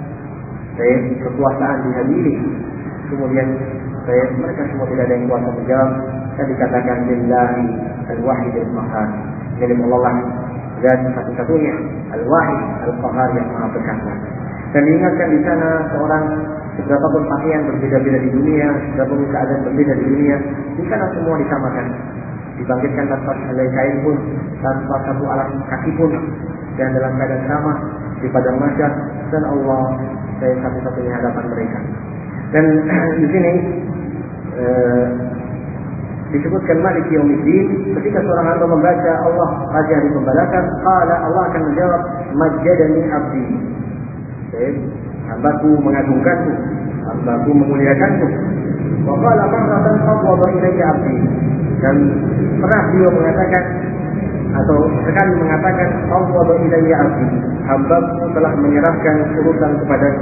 baik kekuasaan di hari ini? Kemudian baik mereka semua tidak ada yang kuasa menjawab, dan dikatakan lillahi al-wahidil qahhar, milik Allah dan satu-satunya al-wahid al-qahhar yang maha perkasa. Dan diingatkan di sana seorang seberapapun pakaian berbeda-beda di dunia, seberapapun keadaan berbeda di dunia, di sana semua disamakan, dibangkitkan tanpa helai kain pun, tanpa satu alas kaki pun, dan dalam keadaan sama di padang mahsyar, dan Allah saya satu-satunya hadapan mereka. Dan di sini eh, disebutkan Malik Yaumiddin, ketika seorang hamba membaca Allah Raja hari pembalasan, qala, Allah akan menjawab, majjadani abdi, baik, hambaku mengagungkanku, hambaku memuliakanku. Wa qala marratan fawwada ilayya abdi, dan pernah beliau mengatakan atau sekali mengatakan fawwada ilayya abdi, hambaku telah menyerahkan urusan kepadaku.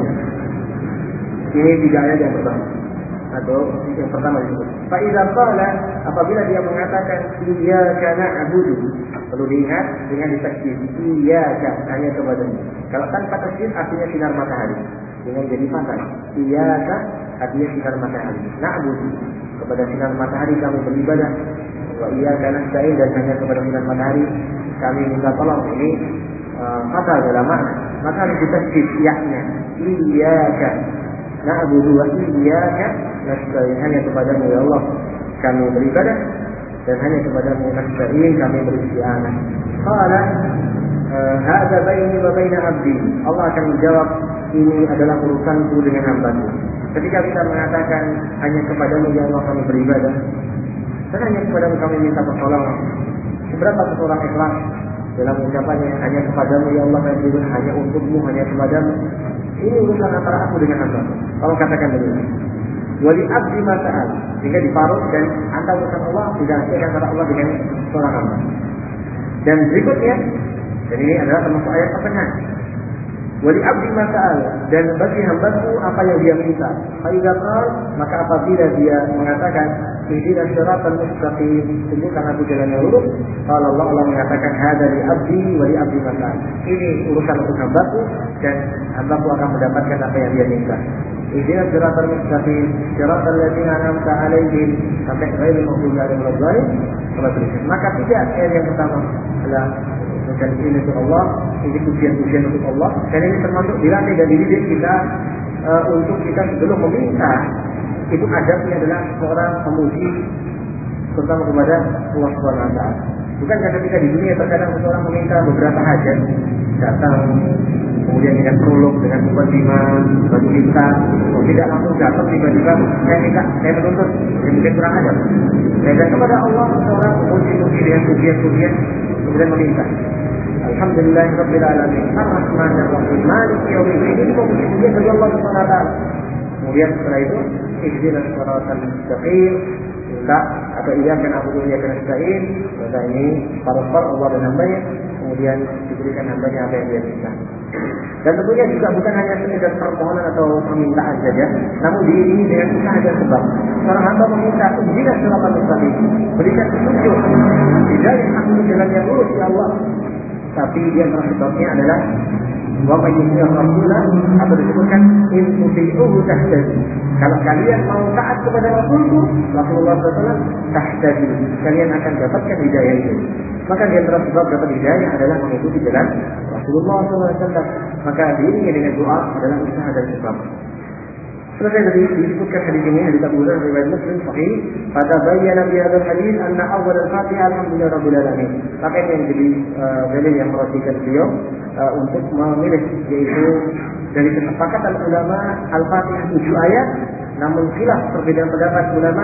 Ini tiga ayat yang pertama atau yang pertama disebut. Fa idza qala, apabila dia mengatakan iyyaka na'budu, perlu diingat dengan ditakdir, iyyaka hanya kepadamu. Kalau tanpa takdir artinya sinar matahari, dengan jadi fathah. Iyyaka artinya sinar matahari. Na'budu, kepada sinar matahari kami beribadah. Wa iyyaka nasta'in, dan hanya kepada sinar matahari kami minta tolong. Ini uh, fathah dalam makna. Maka harus ditakdir yaknya. Iyyaka na'budu wa iyyaka nasta'in, hanya kepadamu ya Allah kami beribadah, dan hanya kepadamu nasta'in, kami beristi'anah. Qala hadza baini wa baina abdi, Allah akan menjawab, ini adalah urusanku dengan hambaku. Ketika kita mengatakan hanya kepadamu ya Allah kami beribadah, dan hanya kepadamu kami minta pertolongan, seberapa seseorang ikhlas dalam ucapannya, hanya kepadamu ya Allah kami beribadah, hanya untukmu, hanya kepadamu, ini urusan antara aku dengan hamba. Kalau katakan demikian, wali abdi masa'al, sehingga diparuh dan antara urusan Allah tidak ada antara Allah dengan seorang hamba. Dan berikutnya, dan ini adalah termasuk ayat pertengahan, wali abdi masa'al, dan bagi hambaku apa yang dia minta. Faiza qala, maka apabila dia mengatakan ihdinas siratal mustaqim, tunjukkan aku jalan yang lurus, kalau Allah Allah mengatakan hadza li abdi wa li abdi masa'al, ini urusan untuk hambaku dan hambaku akan mendapatkan apa yang dia minta. Ihdinas siratal mustaqim, siratal ladzina an'amta 'alaihim, sampai ghairil maghdubi 'alaihim waladdallin. Maka tidak ayat yang pertama adalah dan ini untuk Allah, ini pujian-pujian untuk Allah, dan ini termasuk dilatih dan dididik kita uh, untuk kita sebelum meminta itu adabnya adalah seorang pemuji terutama kepada Allah Subhanahu Wa Taala. Bukan ketika di dunia terkadang seseorang meminta beberapa hajat, datang kemudian dengan prolog, dengan mukadimah, batu kita, oh, tidak langsung datang tiba-tiba saya minta, saya menuntut, saya mungkin kurang adab. Dan kepada Allah seseorang memuji-muji dengan pujian-pujian kemudian meminta. Alhamdulillahirabbil alamin, Ar-Rahmanir Rahim, Maliki yaumiddin. Ini memuji-mujian dari Allah Subhanahu Wa Taala. Kemudian setelah itu, ihdinas siratal mustaqim, minta atau iya kan aku iya kan nasta'in, maka ini parafar Allah dan hambanya, kemudian diberikan hambanya apa yang dia minta. Dan tentunya juga bukan hanya sekedar permohonan atau permintaan saja, namun diiringi dengan usaha dan sebab. Seorang hamba meminta ihdinas siratal mustaqim, berikan petunjuk hidayah aku jalan yang lurus ya Allah. Tapi dia sebabnya adalah wa mayyuti Rasulullah, atau disebutkan in tuti'uhu tahtadi. Kalau kalian mau taat kepada Rasulku, Rasulullah shallallahu alaihi wasallam, tahtadi, kalian akan dapatkan hidayah itu. Maka di antara sebab dapat hidayah adalah mengikuti jalan Rasulullah shallallahu alaihi wasallam. Maka diiringi dengan doa adalah usaha dan sebab. Selesai tadi disebutkan hadis ini, hadis Abu Hurairah riwayat Muslim sahih. Pada bayyana bi hadzal hadis anna awwal al-Fatihah alhamdulillah rabbil alamin. Maka ini yang jadi uh, dalil yang meratikan beliau uh, untuk memilih, yaitu dari kesepakatan ulama Al-Fatihah tujuh ayat, namun khilaf perbedaan pendapat ulama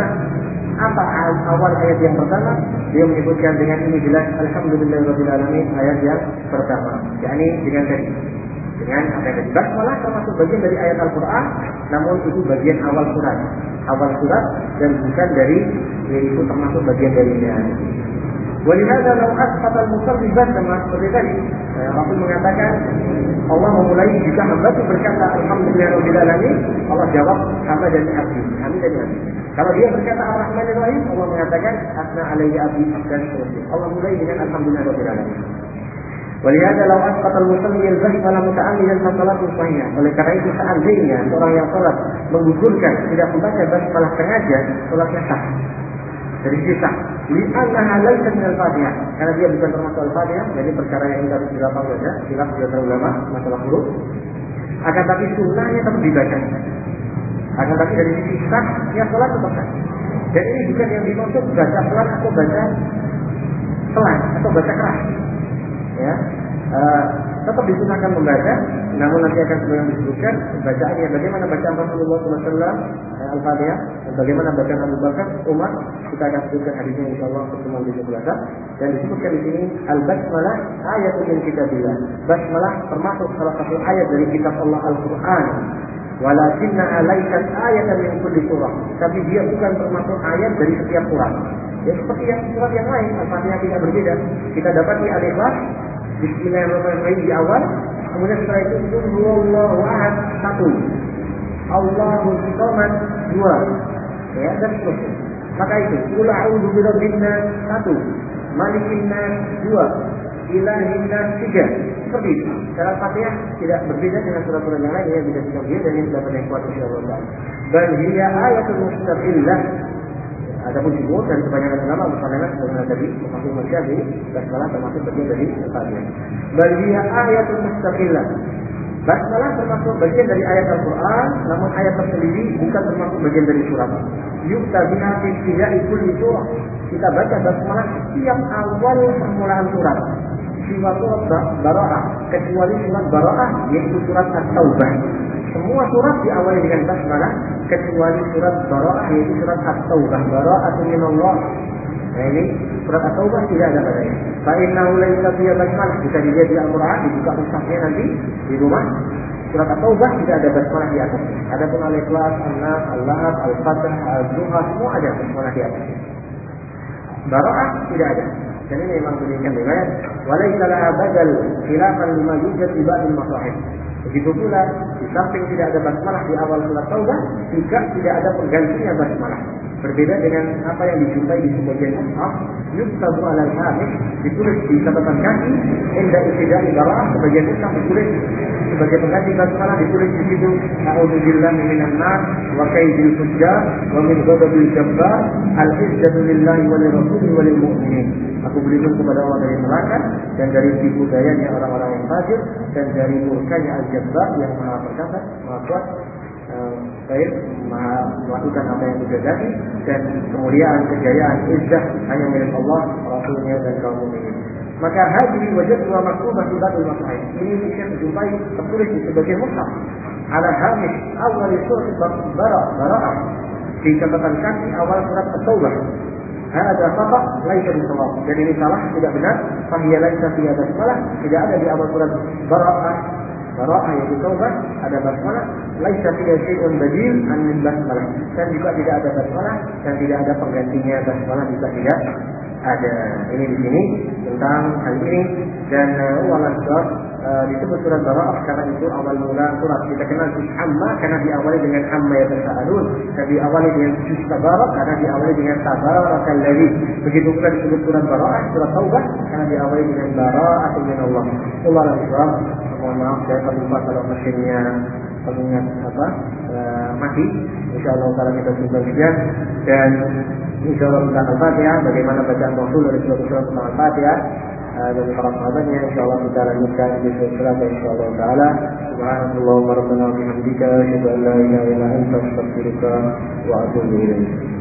apa awal ayat yang pertama. Dia menyebutkan dengan ini jelas alhamdulillah rabbil alamin ayat yang pertama, yakni dengan tadi dengan apa yang tadi basmalah termasuk bagian dari ayat Al-Quran, namun itu bagian awal surat, awal surat dan bukan dari, yaitu termasuk bagian darinya. Walihada law asqata al-musalli basmah, seperti tadi Rasul mengatakan Allah memulai jika hamba itu berkata alhamdulillah rabbil alamin, Allah jawab hamba dan abdi, kami dan abdi. Kalau dia berkata ar-Rahmanir Rahim, Allah mengatakan asna alayya abdi dan seterusnya. Allah mulai dengan alhamdulillah rabbil alamin. Walihada law asqata al-musalli al-basmalah muta'ammidan fa salatu sahihah. Oleh karena itu seandainya orang yang salat menggugurkan tidak membaca basmalah sengaja, salatnya sah. Dari sisi sah. Li'annaha laysat min al-Fatihah. Karena dia bukan termasuk al-Fatihah, jadi perkara yang harus dilapang saja, khilaf di antara ulama masalah huruf. Akan tapi sunnahnya tetap dibaca. Akan tapi dari sisi sah, ya salat tetap sah. Dan ini bukan yang dimaksud baca pelan atau baca pelan atau baca keras. Ya, uh, tetap disunahkan membaca, namun nanti akan sebenarnya disebutkan bacaannya bagaimana bacaan Rasulullah shallallahu alaihi wasallam Al-Fatihah dan bagaimana bacaan Abu Bakar, Umar. Kita akan sebutkan hadisnya insyaallah pertemuan di sebelah. Dan disebutkan di sini al-basmalah ayatun min kitabillah. Basmalah termasuk salah satu ayat dari kitab Allah Al-Quran. Walakinna alaikat ayatan min kulli surah. Tapi dia bukan termasuk ayat dari setiap surat. Ya seperti yang surat yang lain, Al-Fatihah tidak berbeda. Kita dapati al-Ikhlas, Bismillahirrahmanirrahim di awal, kemudian setelah itu Qul huwallahu ahad satu, Allahus samad dua, ya dan seterusnya. Maka itu Qul a'udzu birabbin nas satu, Malikin nas dua, Ilahin nas tiga. Seperti itu. Cara Al-Fatihah tidak berbeda dengan surat-surat yang lain yang tidak berbeda dan yang tidak pernah kuat insyaallah. Bal hiya ayatul mustaqillah. Adapun jumhur dan kebanyakan ulama berpandangan sebagaimana tadi termasuk Syafi'i, basmalah termasuk bagian dari Al-Fatihah. Bal hiya ayatul mustaqillah. Basmalah termasuk bagian dari ayat Al-Quran, namun ayat tersendiri bukan termasuk bagian dari surat. Yukta biha fi ibtida'i kulli surah. Kita baca basmalah setiap awal permulaan surat. Siwa surat Bara'ah, kecuali surat Bara'ah yaitu surat At-Taubah. Semua surat diawali dengan basmalah kecuali surat Bara'ah yaitu surat At-Taubah. Bara'atun minallah. Nah ini surat At-Taubah tidak ada padanya. Fa innahu laysa fiha basmalah. Bisa dilihat di Al-Quran, dibuka mushafnya nanti di rumah. Surat At-Taubah tidak ada basmalah di atas. Adapun Al-Ikhlas, An-Nas, Al-Lahab, Al-Fatah, Al-Duha semua ada basmalah di atas. Bara'ah tidak ada. Dan ini memang demikian riwayat. Walaysa laha badal khilafan lima yujad di ba'dil masahif. Begitu pula di samping tidak ada basmalah di awal surat Taubah, juga tidak ada penggantinya basmalah. Berbeda dengan apa yang dijumpai di sebagian mushaf, yuktabu alal hamish, ditulis di catatan kaki, inda ibtida'i bara'ah, sebagian mushaf ditulis sebagai pengganti basmalah, ditulis di situ a'udzubillahi minan nar wa kaidil fujjar wa min ghadabil jabbar al-izzatu lillahi wa lirrasuli wa lil mu'minin. Aku berlindung kepada Allah dari neraka dan dari tipu dayanya orang-orang yang fajir dan dari murkanya al-jabbar yang maha perkasa, maha kuat, baik, melakukan apa yang sudah jadi, dan kemuliaan, kejayaan, izzah hanya milik Allah, Rasulnya dan kaum mukminin. Maka hadis wajib dua maktubah di ba'dul masahih. Ini bisa dijumpai tertulis di sebagian mushaf ala hamish awal surat Bara'ah, di catatan kaki awal surat At-Taubah. Ada khata laisa bisawab. Jadi ini salah, tidak benar. Fahiya laisa fi basmalah, tidak ada di awal surat Bara'ah. Bara'ah yaitu Taubah, ada basmalah, laisa fiha syai'un badil an basmalah. Dan juga tidak ada basmalah dan tidak ada penggantinya basmalah, juga tidak ada. Ini di sini tentang hal ini. Dan uh, walas uh, disebut surat Bara'ah karena itu awal mula surat. Kita kenal juz Amma karena diawali dengan Amma yatasaalun, dan diawali dengan juz Tabarak karena diawali dengan Tabarakalladzi. Begitu pula disebut surat Bara'ah, surat Taubah karena diawali dengan Bara'atun minallah. Allah Akbar. Mohon maaf saya terlupa kalau mesinnya pengingat apa uh, mati. Insyaallah kalau kita coba sekian, dan insyaallah tentang Al-Fatihah, bagaimana bacaan Rasul dari surat surat tentang Al-Fatihah uh, dan para sahabatnya, insyaallah kita lanjutkan di surat insyaallah taala. Subhanallah wa rabbana wa bihamdika, asyhadu an la ilaha illa anta, astaghfiruka wa atubu ilaik.